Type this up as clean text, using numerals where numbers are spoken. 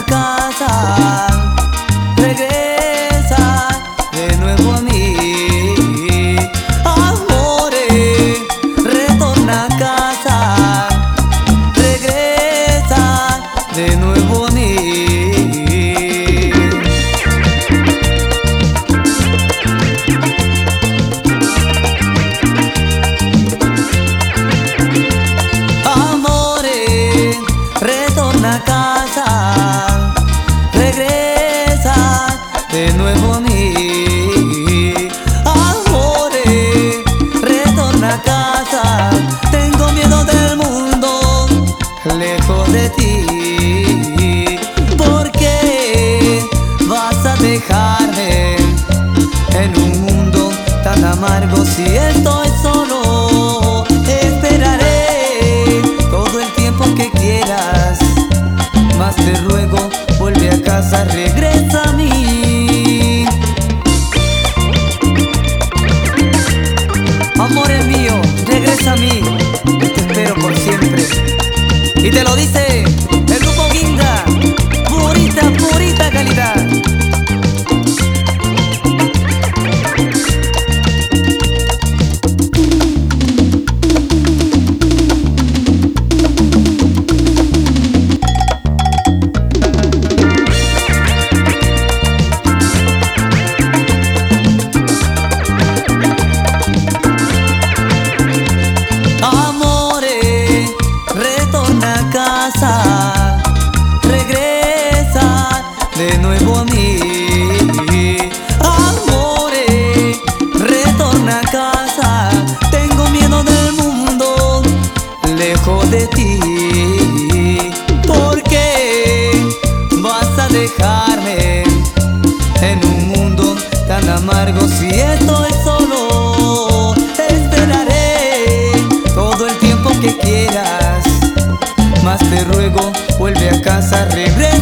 casa, regresa de nuevo a mí. Amore, retorna a casa, regresa de nuevo a mí. Amore, retorna a casa, regresa de nuevo a mí. Amore, retorna a casa, tengo miedo del mundo lejos de ti. ¿Por qué vas a dejarme en un mundo tan amargo si estoy solo? Esperaré todo el tiempo que quieras, mas te ruego, vuelve a casa, regresa a mí. Amor mío, regresa a mí, te espero por siempre. Y te lo dice el grupo Guinda, purita, purita calidad. Amore, retorna a casa, regresa de nuevo a mí. Amore, retorna a casa, tengo miedo del mundo lejos de ti. ¿Por qué vas a dejarme en un mundo tan amargo si estoy solo? Esperaré todo el tiempo que quieras, mas te ruego, vuelve a casa, regresa.